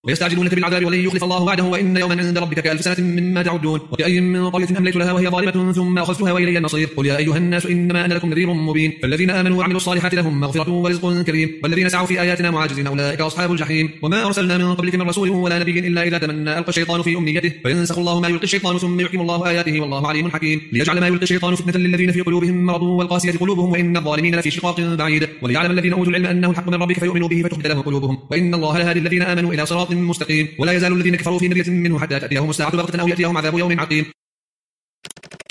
ويستعجلونك بالعذاب ولن يخلف الله وعده وإن يوما عند ربك كألف سنة مما تعدون وكأي من قرية أمليت لها وهي ظالمة ثم أخذتها وإلي المصير قل يا أيها الناس إنما أنا لكم نذير مبين فالذين آمنوا وعملوا الصالحات لهم مغفرة ورزق كريم والذين سعوا في آياتنا معاجزين أولئك أصحاب الجحيم وما أرسلنا من قبلك من رسول ولا نبي إلا إذا تمنى ألقى الشيطان في أمنيته فينسخ الله ما يلقي الشيطان ثم يحكم الله آياته والله عليم حكيم ليجعل ما يلقي الشيطان فتنة للذين في قلوبهم مرض والقاسية قلوبهم وإن الظالمين لفي شقاق بعيد وليعلم الذين أوتوا العلم أنه الحق من ربك فيؤمنوا به فتخبت له قلوبهم وإن الله لهادي الذين آمنوا إلى صراط مستقيم ولا يزال الذين كفروا في مرية منه حتى تأتيهم الساعة بغتة أو يأتيهم عذاب يوم عقيم